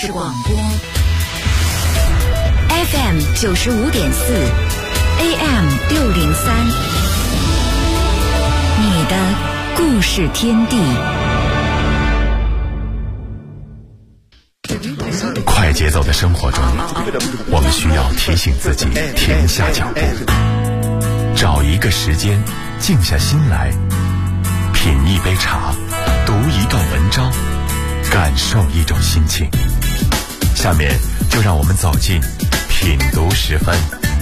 事广播 FM 95.4 AM 603，你的故事天地。 快节奏的生活中，我们需要提醒自己停下脚步，找一个时间静下心来，品一杯茶，读一段文章，感受一种心情。下面就让我们走进品读10分。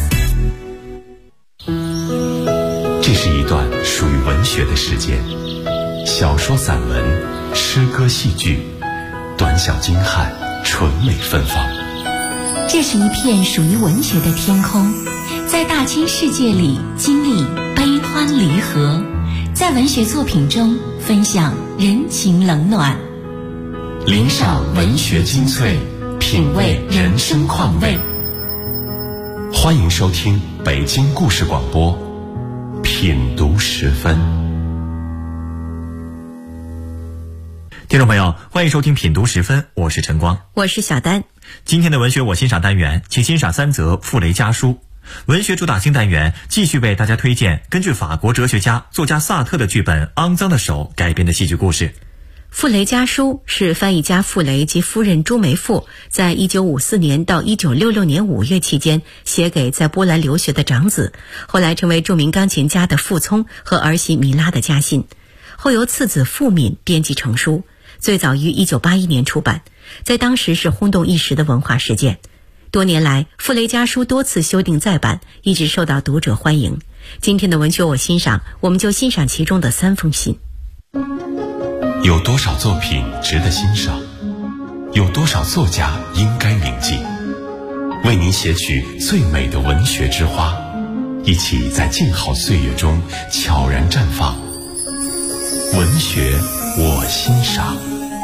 这是一段属于文学的时间，小说、散文、诗歌、戏剧，短小精悍，纯美芬芳。 这是一片属于文学的天空，在大千世界里经历悲欢离合，在文学作品中分享人情冷暖， 领赏文学精粹，品味人生况味。欢迎收听北京故事广播品读10分。 听众朋友，欢迎收听品读10分，我是陈光， 我是小丹。 今天的文学我欣赏单元，请欣赏3则傅雷家书。文学主打新单元继续为大家推荐根据法国哲学家、作家萨特的剧本《肮脏的手》改编的戏剧故事。 傅雷家书是翻译家傅雷及夫人朱梅馥在1954年到1966年5月期间写给在波兰留学的长子，后来成为著名钢琴家的傅聪和儿媳米拉的家信，后由次子傅敏编辑成书，最早于1981年出版，在当时是轰动一时的文化事件。多年来，傅雷家书多次修订再版，一直受到读者欢迎。今天的文学我欣赏，我们就欣赏其中的3封信。 有多少作品值得欣赏？有多少作家应该铭记？为您写取最美的文学之花，一起在静好岁月中悄然绽放。文学我欣赏。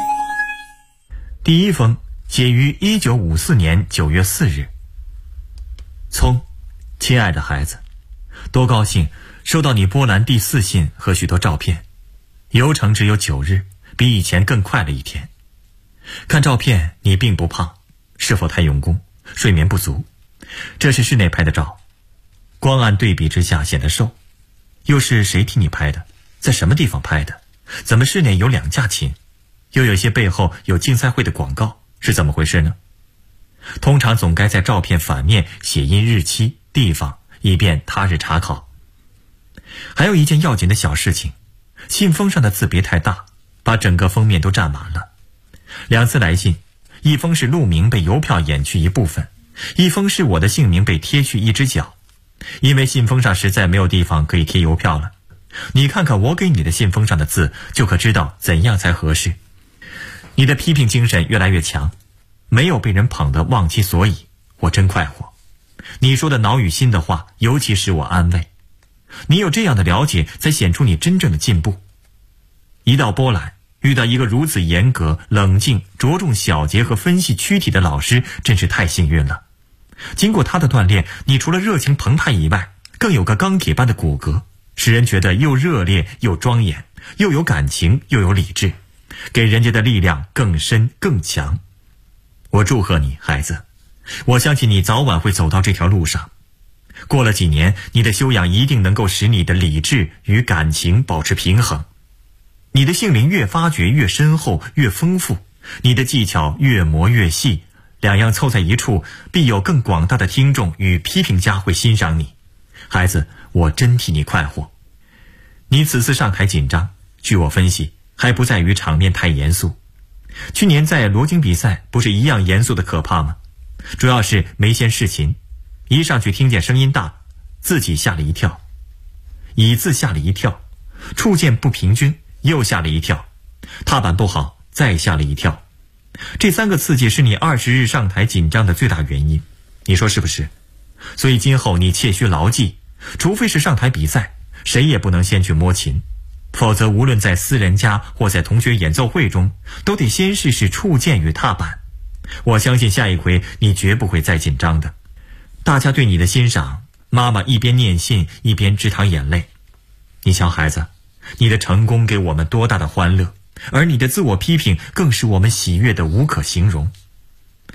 第1封写于1954年9月4日。聪，亲爱的孩子，多高兴收到你波兰第4信和许多照片，游程只有9日，比以前更快了一天。看照片你并不胖，是否太用功，睡眠不足？这是室内拍的照，光暗对比之下显得瘦。又是谁替你拍的？在什么地方拍的？怎么室内有2架琴？又有些背后有竞赛会的广告，是怎么回事呢？通常总该在照片反面写印日期、地方，以便他日查考。还有一件要紧的小事情，信封上的字别太大，把整个封面都占满了。2次来信，一封是路名被邮票掩去一部分，一封是我的姓名被贴去一只角。因为信封上实在没有地方可以贴邮票了，你看看我给你的信封上的字，就可知道怎样才合适。你的批评精神越来越强，没有被人捧得忘其所以，我真快活。你说的脑与心的话，尤其使我安慰。你有这样的了解，才显出你真正的进步。一到波兰，遇到一个如此严格、冷静、着重小节和分析躯体的老师，真是太幸运了。经过他的锻炼，你除了热情澎湃以外，更有个钢铁般的骨骼，使人觉得又热烈又庄严，又有感情又有理智，给人家的力量更深更强。我祝贺你，孩子，我相信你早晚会走到这条路上。过了几年，你的修养一定能够使你的理智与感情保持平衡。你的性灵越发掘越深厚越丰富，你的技巧越磨越细，2样凑在一处，必有更广大的听众与批评家会欣赏你。孩子，我真替你快活。你此次上台紧张，据我分析，还不在于场面太严肃。去年在罗京比赛不是一样严肃的可怕吗？主要是没先试琴，一上去听见声音大，自己吓了一跳，椅子吓了一跳，触键不平均又吓了一跳，踏板不好再吓了一跳。这3个刺激是你20日上台紧张的最大原因，你说是不是？所以今后你切须牢记，除非是上台比赛，谁也不能先去摸琴，否则无论在私人家或在同学演奏会中，都得先试试触键与踏板。我相信下一回你绝不会再紧张的。大家对你的欣赏，妈妈一边念信一边直淌眼泪。你瞧孩子，你的成功给我们多大的欢乐，而你的自我批评更使我们喜悦得无可形容。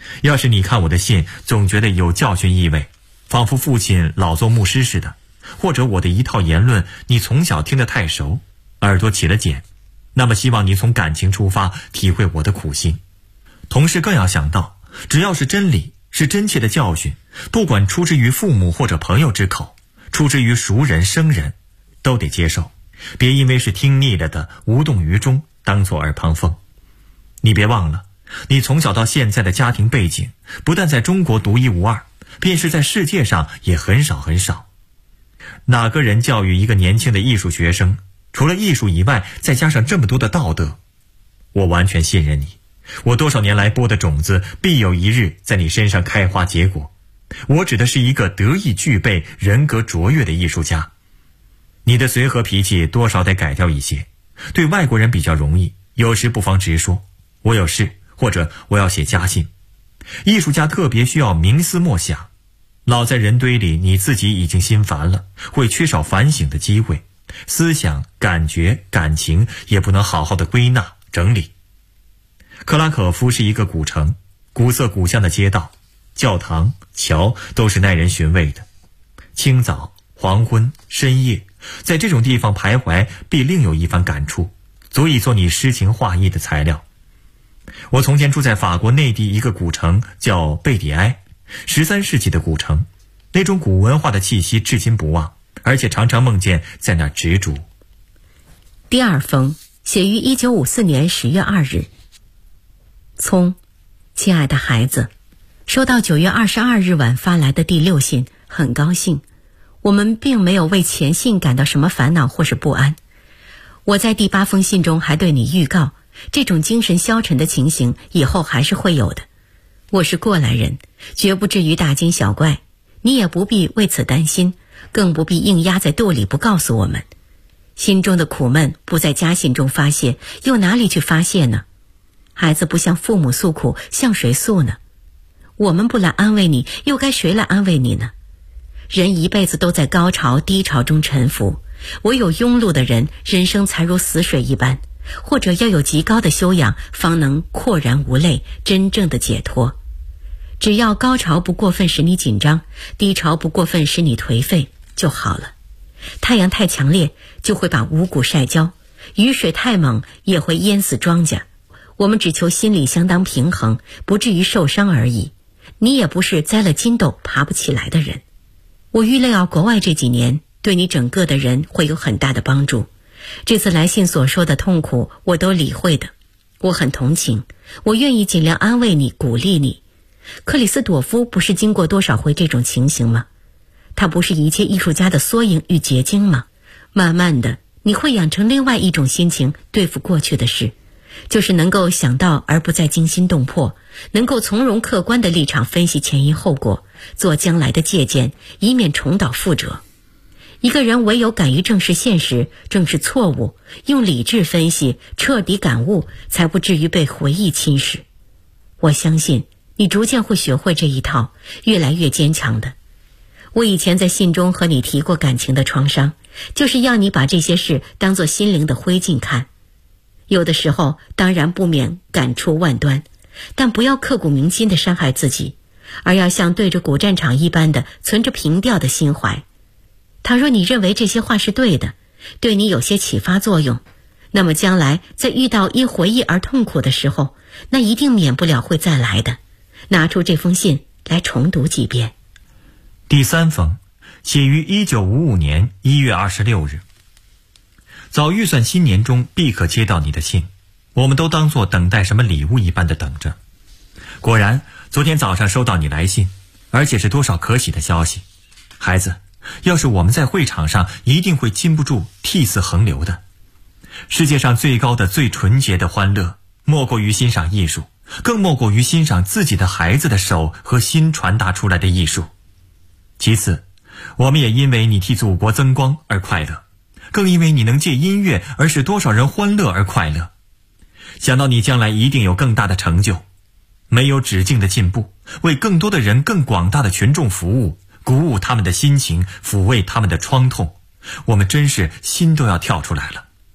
要是你看我的信总觉得有教训意味，仿佛父亲老做牧师似的，或者我的一套言论你从小听得太熟，耳朵起了茧，那么希望你从感情出发，体会我的苦心。同时更要想到，只要是真理，是真切的教训，不管出之于父母或者朋友之口，出之于熟人生人，都得接受，别因为是听腻了的无动于衷，当作耳旁风。你别忘了，你从小到现在的家庭背景，不但在中国独一无二，便是在世界上也很少很少。哪个人教育一个年轻的艺术学生，除了艺术以外，再加上这么多的道德？我完全信任你，我多少年来播的种子，必有一日在你身上开花结果。我指的是一个德艺具备、人格卓越的艺术家。你的随和脾气多少得改掉一些，对外国人比较容易，有时不妨直说，我有事，或者我要写家信。艺术家特别需要冥思默想，老在人堆里，你自己已经心烦了，会缺少反省的机会，思想、感觉、感情也不能好好的归纳整理。克拉可夫是一个古城，古色古香的街道，教堂、桥都是耐人寻味的。清早、黄昏、深夜，在这种地方徘徊，必另有一番感触，足以做你诗情画意的材料。我从前住在法国内地一个古城，叫贝蒂埃，13世纪的古城，那种古文化的气息至今不忘，而且常常梦见在那儿植竹。 第二封写于1954年10月2日。聪，亲爱的孩子，收到9月22日晚发来的第6信，很高兴。我们并没有为前信感到什么烦恼或是不安。我在第8封信中还对你预告，这种精神消沉的情形以后还是会有的。我是过来人，绝不至于大惊小怪，你也不必为此担心，更不必硬压在肚里不告诉我们。心中的苦闷不在家信中发泄，又哪里去发泄呢？孩子不向父母诉苦，向谁诉呢？我们不来安慰你，又该谁来安慰你呢？人一辈子都在高潮低潮中沉浮，唯有庸碌的人，人生才如死水一般，或者要有极高的修养，方能阔然无泪，真正的解脱。只要高潮不过分使你紧张，低潮不过分使你颓废就好了。太阳太强烈，就会把五谷晒焦；雨水太猛，也会淹死庄稼。我们只求心理相当平衡，不至于受伤而已。你也不是栽了筋斗爬不起来的人。我预料国外这几年对你整个的人会有很大的帮助。这次来信所说的痛苦，我都理会的。我很同情，我愿意尽量安慰你，鼓励你。克里斯朵夫不是经过多少回这种情形吗？他不是一切艺术家的缩影与结晶吗？慢慢的，你会养成另外一种心情对付过去的事，就是能够想到而不再惊心动魄，能够从容客观的立场分析前因后果，做将来的借鉴，以免重蹈覆辙。一个人唯有敢于正视现实，正视错误，用理智分析，彻底感悟，才不至于被回忆侵蚀。我相信你逐渐会学会这一套，越来越坚强的。我以前在信中和你提过感情的创伤，就是要你把这些事当作心灵的灰烬看。有的时候当然不免感触万端，但不要刻骨铭心地伤害自己，而要像对着古战场一般的存着平调的心怀。倘若你认为这些话是对的，对你有些启发作用，那么将来在遇到因回忆而痛苦的时候，那一定免不了会再来的。拿出这封信来重读几遍。 第3封写于1955年1月26日。早预算新年中必可接到你的信，我们都当作等待什么礼物一般的等着。果然昨天早上收到你来信，而且是多少可喜的消息。孩子，要是我们在会场上，一定会禁不住涕泗横流的。世界上最高的最纯洁的欢乐，莫过于欣赏艺术，更莫过于欣赏自己的孩子的手和心传达出来的艺术。其次，我们也因为你替祖国增光而快乐，更因为你能借音乐而使多少人欢乐而快乐。想到你将来一定有更大的成就，没有止境的进步，为更多的人、更广大的群众服务，鼓舞他们的心情，抚慰他们的创痛，我们真是心都要跳出来了。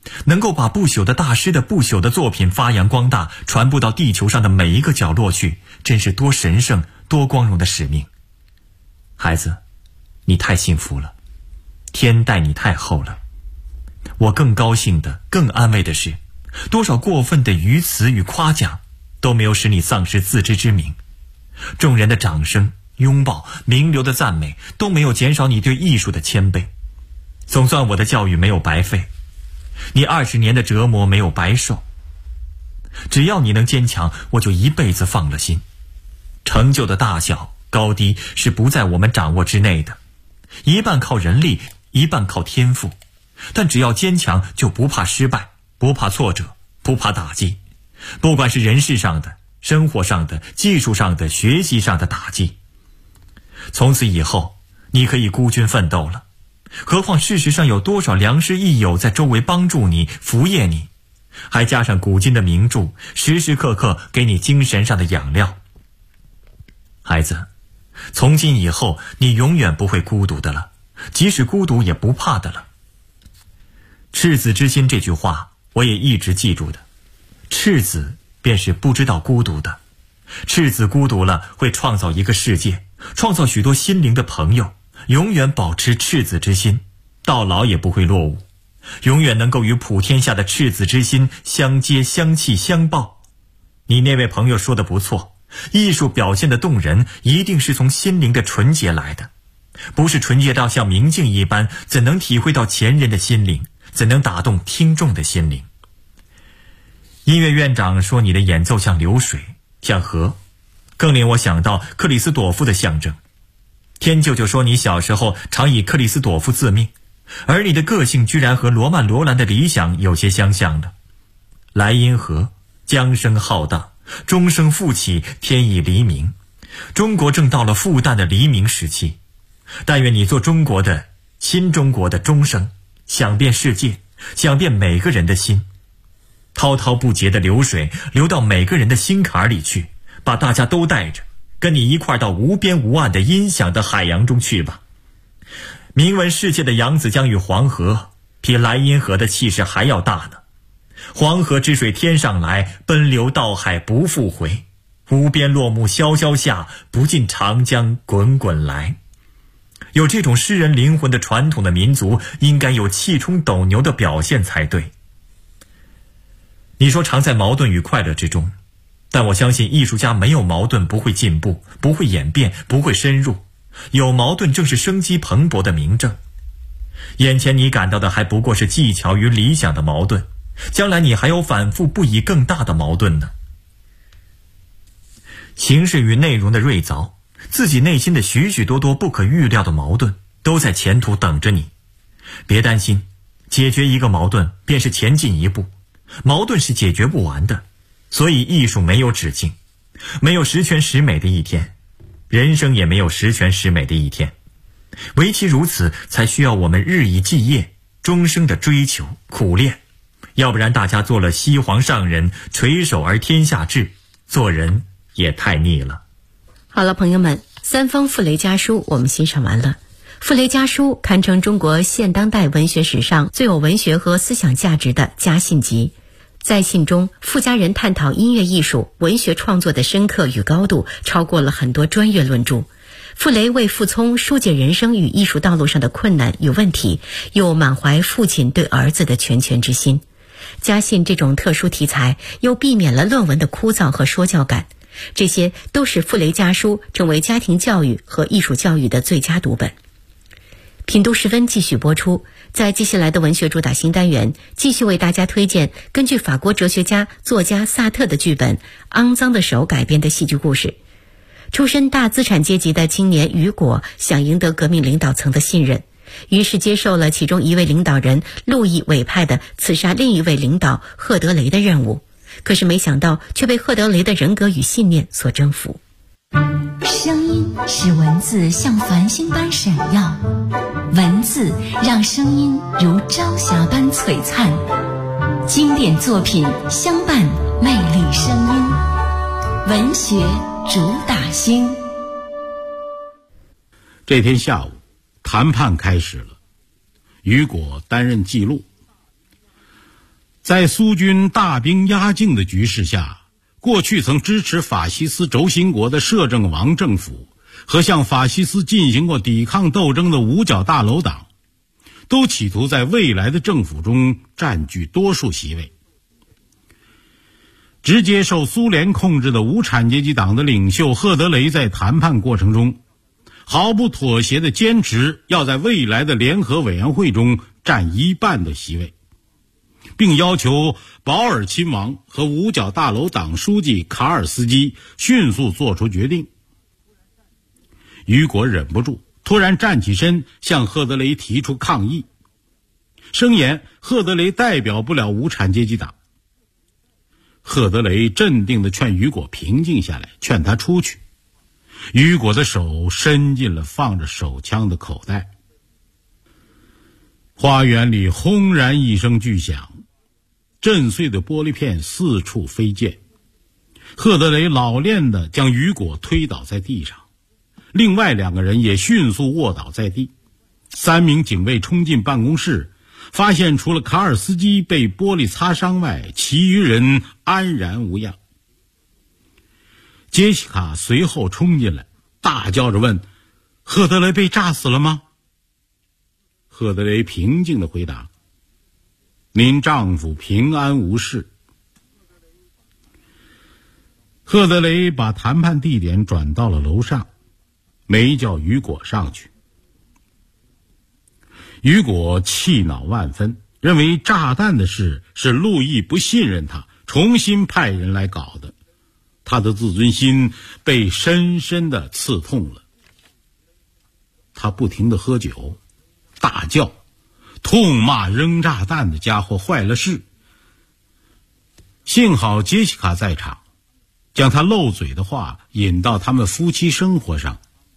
能够把不朽的大师的不朽的作品发扬光大，传播到地球上的每一个角落去，真是多神圣、多光荣的使命。孩子，你太幸福了，天待你太厚了。我更高兴的、更安慰的是，多少过分的语词与夸奖都没有使你丧失自知之明，众人的掌声、拥抱、名流的赞美都没有减少你对艺术的谦卑。总算我的教育没有白费，你20年的折磨没有白受。只要你能坚强，我就一辈子放了心。成就的大小高低是不在我们掌握之内的，一半靠人力，一半靠天赋。但只要坚强，就不怕失败，不怕挫折，不怕打击。不管是人事上的、生活上的、技术上的、学习上的打击。从此以后，你可以孤军奋斗了。何况事实上有多少良师益友在周围帮助你、扶掖你，还加上古今的名著，时时刻刻给你精神上的养料。孩子，从今以后，你永远不会孤独的了，即使孤独也不怕的了。赤子之心这句话，我也一直记住的。赤子便是不知道孤独的，赤子孤独了，会创造一个世界，创造许多心灵的朋友，永远保持赤子之心，到老也不会落伍，永远能够与普天下的赤子之心相接、相契、相报。你那位朋友说的不错，艺术表现的动人，一定是从心灵的纯洁来的，不是纯洁到像明镜一般，怎能体会到前人的心灵，怎能打动听众的心灵？音乐院长说你的演奏像流水，像河，更令我想到克里斯朵夫的象征。天舅舅说你小时候常以克里斯朵夫自命，而你的个性居然和罗曼·罗兰的理想有些相像了。莱茵河，江声浩荡，钟声复起，天已黎明。中国正到了复旦的黎明时期，但愿你做中国的新中国的钟声，响遍世界，响遍每个人的心。滔滔不竭的流水流到每个人的心坎里去，把大家都带着，跟你一块到无边无岸的音响的海洋中去吧。名闻世界的扬子江与黄河，比莱茵河的气势还要大呢。黄河之水天上来，奔流到海不复回。无边落木萧萧下，不尽长江滚滚来。有这种诗人灵魂的传统的民族，应该有气冲斗牛的表现才对。你说常在矛盾与快乐之中，但我相信艺术家没有矛盾不会进步，不会演变，不会深入。有矛盾正是生机蓬勃的明证。眼前你感到的还不过是技巧与理想的矛盾，将来你还有反复不已更大的矛盾呢。形式与内容的锐凿，自己内心的许许多多不可预料的矛盾，都在前途等着你。别担心，解决一个矛盾便是前进一步，矛盾是解决不完的，所以艺术没有止境，没有十全十美的一天，人生也没有十全十美的一天。唯其如此，才需要我们日以继夜，终生的追求苦练，要不然大家做了西皇上人，垂手而天下治，做人也太腻了。 好了，朋友们，三封傅雷家书我们欣赏完了。傅雷家书堪称中国现当代文学史上最有文学和思想价值的家信集。在信中，傅家人探讨音乐艺术、文学创作的深刻与高度，超过了很多专业论著。傅雷为傅聪疏解人生与艺术道路上的困难与问题，又满怀父亲对儿子的全权之心。家信这种特殊题材，又避免了论文的枯燥和说教感，这些都使傅雷家书成为家庭教育和艺术教育的最佳读本。品读时分继续播出，在接下来的文学主打新单元，继续为大家推荐根据法国哲学家、作家萨特的剧本《肮脏的手》改编的戏剧故事。出身大资产阶级的青年雨果想赢得革命领导层的信任，于是接受了其中一位领导人路易委派的刺杀另一位领导赫德雷的任务，可是没想到却被赫德雷的人格与信念所征服。 声音使文字像繁星般闪耀，文字让声音如朝霞般璀璨，经典作品相伴魅力声音，文学主打星。 这天下午，谈判开始了。雨果担任记录。 在苏军大兵压境的局势下，过去曾支持法西斯轴心国的摄政王政府和向法西斯进行过抵抗斗争的五角大楼党，都企图在未来的政府中占据多数席位。直接受苏联控制的无产阶级党的领袖赫德雷在谈判过程中毫不妥协地坚持要在未来的联合委员会中占一半的席位，并要求保尔亲王和五角大楼党书记卡尔斯基迅速做出决定。雨果忍不住突然站起身，向赫德雷提出抗议，声言赫德雷代表不了无产阶级党。赫德雷镇定地劝雨果平静下来，劝他出去。雨果的手伸进了放着手枪的口袋。花园里轰然一声巨响，震碎的玻璃片四处飞溅。赫德雷老练地将雨果推倒在地上，另外2个人也迅速卧倒在地。3名警卫冲进办公室，发现除了卡尔斯基被玻璃擦伤外，其余人安然无恙。杰西卡随后冲进来，大叫着问：赫德雷被炸死了吗？赫德雷平静地回答：您丈夫平安无事。赫德雷把谈判地点转到了楼上，没叫雨果上去。雨果气恼万分，认为炸弹的事是路易不信任他，重新派人来搞的。他的自尊心被深深地刺痛了。他不停地喝酒，大叫，痛骂扔炸弹的家伙坏了事。幸好杰西卡在场，将他漏嘴的话引到他们夫妻生活上。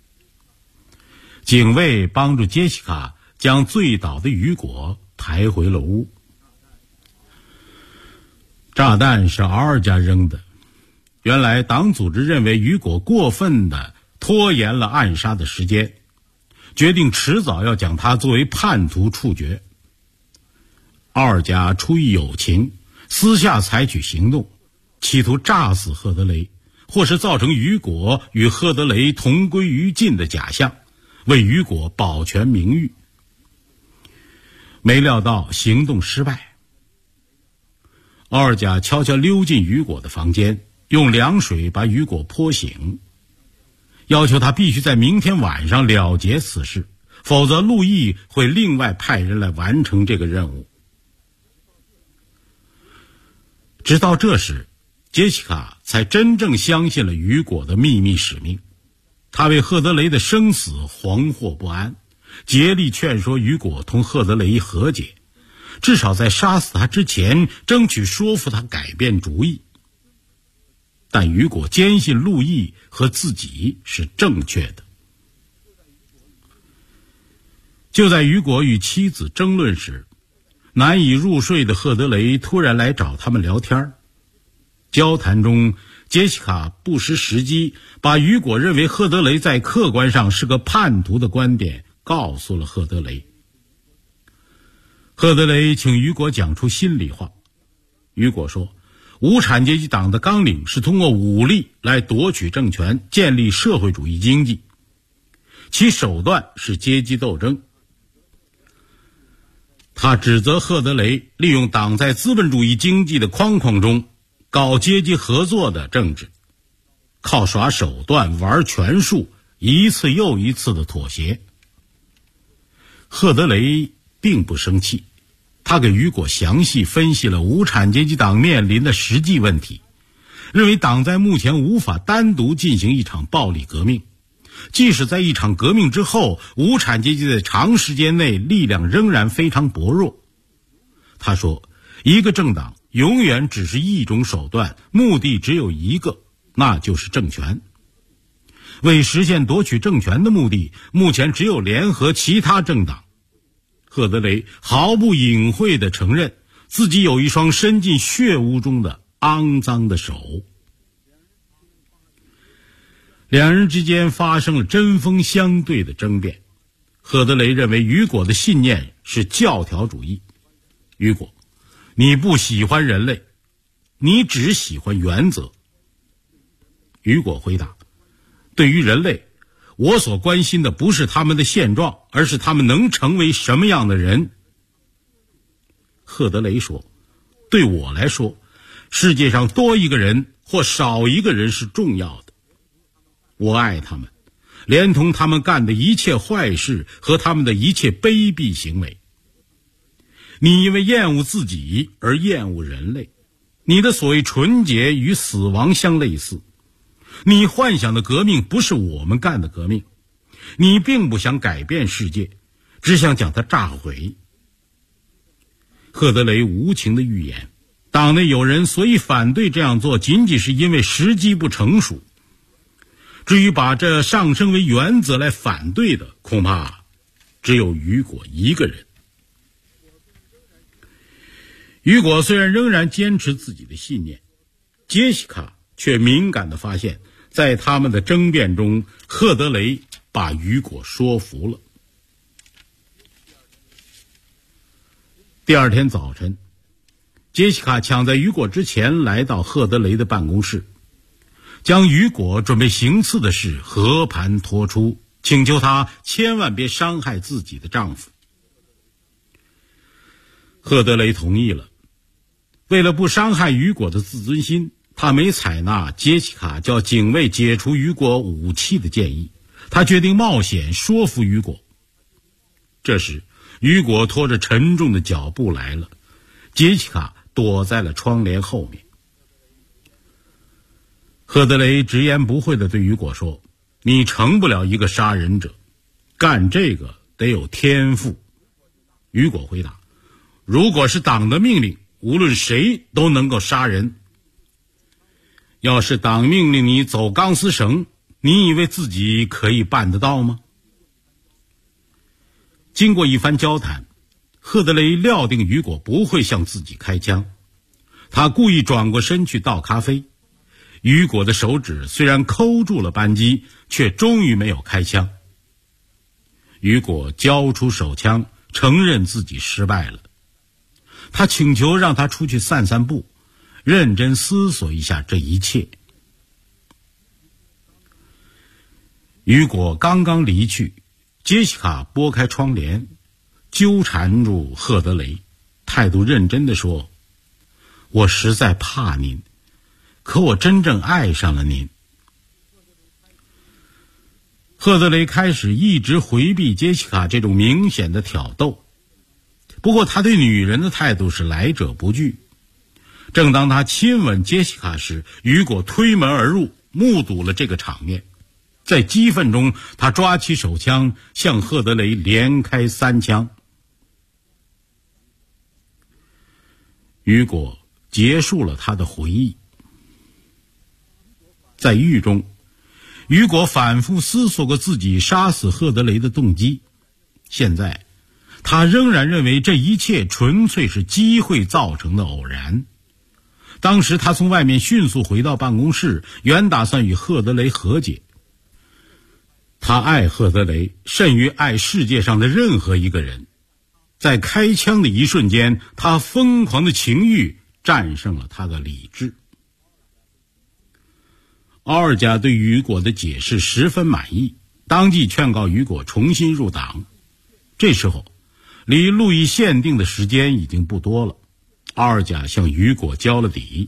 警卫帮助杰西卡将醉倒的雨果抬回了屋。炸弹是奥尔加扔的，原来党组织认为雨果过分地拖延了暗杀的时间，决定迟早要将他作为叛徒处决。奥尔加出于友情，私下采取行动，企图炸死赫德雷，或是造成雨果与赫德雷同归于尽的假象，为雨果保全名誉。没料到行动失败，奥尔加悄悄溜进雨果的房间，用凉水把雨果泼醒，要求他必须在明天晚上了结此事，否则路易会另外派人来完成这个任务。直到这时，杰西卡才真正相信了雨果的秘密使命。他为赫德雷的生死惶惑不安，竭力劝说雨果同赫德雷和解，至少在杀死他之前争取说服他改变主意。但雨果坚信路易和自己是正确的。就在雨果与妻子争论时，难以入睡的赫德雷突然来找他们聊天。交谈中，杰西卡不失时机，把雨果认为赫德雷在客观上是个叛徒的观点告诉了赫德雷。赫德雷请雨果讲出心里话。雨果说，无产阶级党的纲领是通过武力来夺取政权，建立社会主义经济，其手段是阶级斗争。他指责赫德雷利用党在资本主义经济的框框中搞阶级合作的政治，靠耍手段玩权术，一次又一次的妥协。赫德雷并不生气，他给雨果详细分析了无产阶级党面临的实际问题，认为党在目前无法单独进行一场暴力革命，即使在一场革命之后，无产阶级在长时间内力量仍然非常薄弱。他说，一个政党永远只是一种手段，目的只有一个，那就是政权。为实现夺取政权的目的，目前只有联合其他政党。赫德雷毫不隐晦地承认自己有一双伸进血污中的肮脏的手。两人之间发生了针锋相对的争辩。赫德雷认为雨果的信念是教条主义。雨果， 你不喜欢人类，你只喜欢原则。雨果回答，对于人类，我所关心的不是他们的现状，而是他们能成为什么样的人。赫德雷说，对我来说，世界上多一个人或少一个人是重要的。我爱他们，连同他们干的一切坏事和他们的一切卑鄙行为。你因为厌恶自己而厌恶人类，你的所谓纯洁与死亡相类似。你幻想的革命不是我们干的革命，你并不想改变世界，只想将它炸毁。赫德雷无情的预言，党内有人所以反对这样做，仅仅是因为时机不成熟。至于把这上升为原则来反对的，恐怕只有雨果一个人。雨果虽然仍然坚持自己的信念，杰西卡却敏感地发现，在他们的争辩中，赫德雷把雨果说服了。第二天早晨，杰西卡抢在雨果之前来到赫德雷的办公室，将雨果准备行刺的事和盘托出，请求他千万别伤害自己的丈夫。赫德雷同意了。为了不伤害雨果的自尊心，他没采纳杰西卡叫警卫解除雨果武器的建议，他决定冒险说服雨果。这时雨果拖着沉重的脚步来了，杰西卡躲在了窗帘后面。赫德雷直言不讳地对雨果说，你成不了一个杀人者，干这个得有天赋。雨果回答，如果是党的命令，无论谁都能够杀人。要是党命令你走钢丝绳，你以为自己可以办得到吗？经过一番交谈，赫德雷料定雨果不会向自己开枪，他故意转过身去倒咖啡。雨果的手指虽然扣住了扳机，却终于没有开枪。雨果交出手枪，承认自己失败了。他请求让他出去散散步，认真思索一下这一切。雨果刚刚离去，杰西卡拨开窗帘，纠缠住赫德雷，态度认真地说，我实在怕您，可我真正爱上了您。赫德雷开始一直回避杰西卡这种明显的挑逗，不过他对女人的态度是来者不拒。正当他亲吻杰西卡时，雨果推门而入，目睹了这个场面。在激愤中，他抓起手枪向赫德雷连开3枪。雨果结束了他的回忆。在狱中，雨果反复思索过自己杀死赫德雷的动机。现在他仍然认为这一切纯粹是机会造成的偶然。当时他从外面迅速回到办公室，原打算与赫德雷和解。他爱赫德雷甚于爱世界上的任何一个人。在开枪的一瞬间，他疯狂的情欲战胜了他的理智。奥尔加对雨果的解释十分满意，当即劝告雨果重新入党。这时候离路易限定的时间已经不多了，奥尔加向雨果交了底。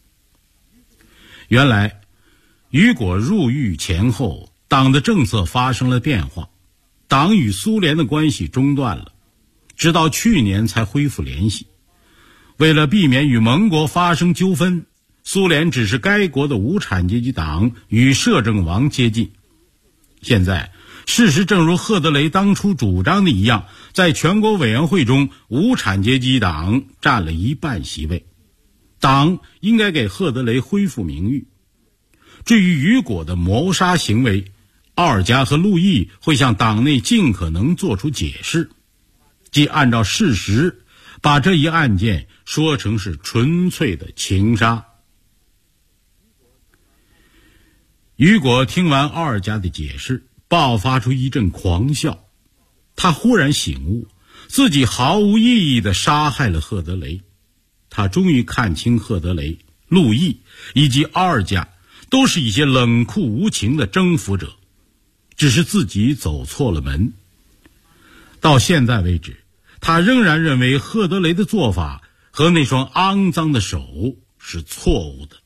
原来雨果入狱前后，党的政策发生了变化，党与苏联的关系中断了，直到去年才恢复联系。为了避免与盟国发生纠纷，苏联指示该国的无产阶级党与摄政王接近。现在事实正如赫德雷当初主张的一样，在全国委员会中，无产阶级党占了1半席位，党应该给赫德雷恢复名誉。至于雨果的谋杀行为，奥尔加和路易会向党内尽可能做出解释，即按照事实把这一案件说成是纯粹的情杀。雨果听完奥尔加的解释，爆发出一阵狂笑。他忽然醒悟，自己毫无意义地杀害了赫德雷。 他终于看清赫德雷、路易以及奥尔加都是一些冷酷无情的征服者，只是自己走错了门。到现在为止，他仍然认为赫德雷的做法和那双肮脏的手是错误的。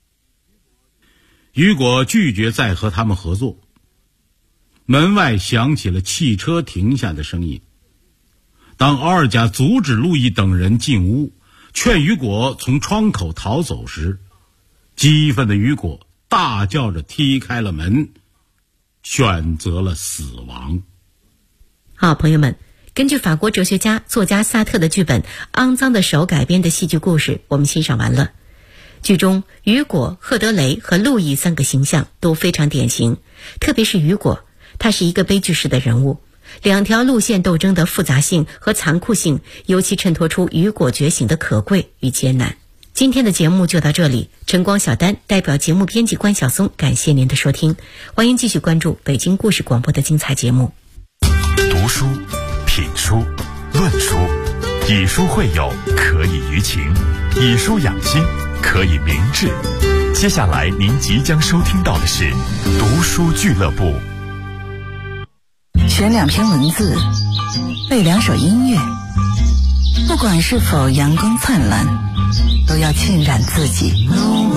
雨果拒绝再和他们合作。门外响起了汽车停下的声音。当奥尔加阻止路易等人进屋，劝雨果从窗口逃走时，激愤的雨果大叫着踢开了门，选择了死亡。 好，朋友们，根据法国哲学家、作家萨特的剧本《肮脏的手》改编的戏剧故事，我们欣赏完了。剧中雨果、赫德雷和路易三个形象都非常典型，特别是雨果，他是一个悲剧式的人物。两条路线斗争的复杂性和残酷性，尤其衬托出雨果觉醒的可贵与艰难。今天的节目就到这里，晨光小丹代表节目编辑关晓松，感谢您的收听，欢迎继续关注北京故事广播的精彩节目。 读书、品书、论书，以书会友，可以娱情；以书养心，可以明志。接下来您即将收听到的是读书俱乐部。 选2篇文字，背2首音乐，不管是否阳光灿烂，都要浸染自己。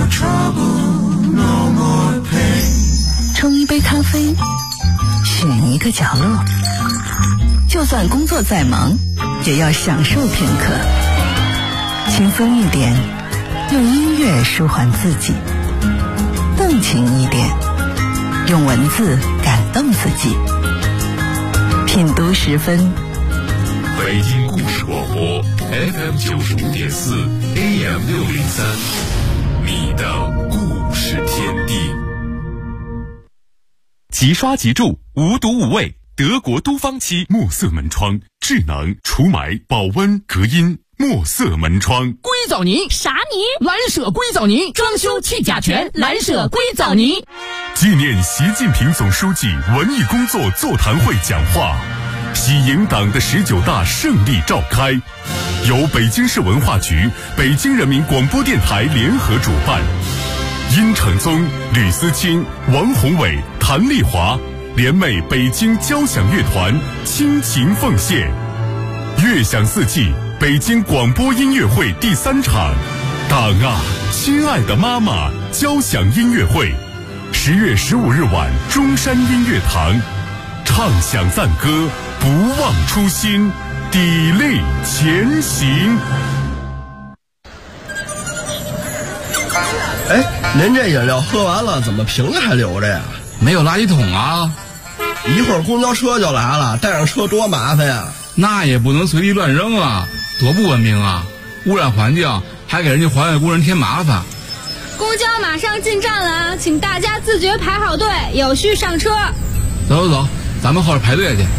冲一杯咖啡，选一个角落，就算工作再忙，也要享受片刻。轻松一点，用音乐舒缓自己；动情一点，用文字感动自己。品读10分， 北京故事广播 FM 95.4 AM 603，你的故事天地。即刷即住，无毒无味，德国都芳漆墨色门窗，智能除霾、保温、隔音。墨色门窗， 硅藻泥啥泥？ 蓝舍硅藻泥，装修去甲醛，蓝舍硅藻泥。 纪念习近平总书记文艺工作座谈会讲话，喜迎党的19大胜利召开，由北京市文化局、北京人民广播电台联合主办。殷承宗、吕思清、王宏伟、谭丽华联袂北京交响乐团倾情奉献，乐享四季北京广播音乐会第3场，党啊，亲爱的妈妈交响音乐会，10月15日晚中山音乐堂，唱响赞歌，不忘初心，砥砺前行。 哎，您这饮料喝完了，怎么瓶子还留着呀？ 没有垃圾桶啊！ 一会儿公交车就来了，带上车多麻烦呀！ 那也不能随地乱扔啊，多不文明啊！污染环境，还给人家环卫工人添麻烦。 公交马上进站了，请大家自觉排好队，有序上车。 走走走，咱们后边排队去。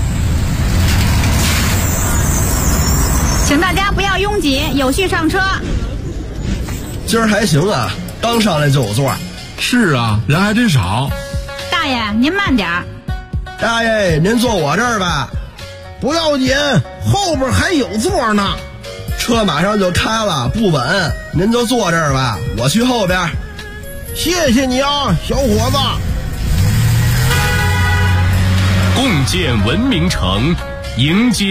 请大家不要拥挤，有序上车。 今儿还行啊，刚上来就有座。 是啊，人还真少。 大爷，您慢点儿。 大爷，您坐我这儿吧。 不要紧，后边还有座呢。 车马上就开了，不稳，您就坐这儿吧，我去后边。 谢谢你啊，小伙子。 共建文明城，迎接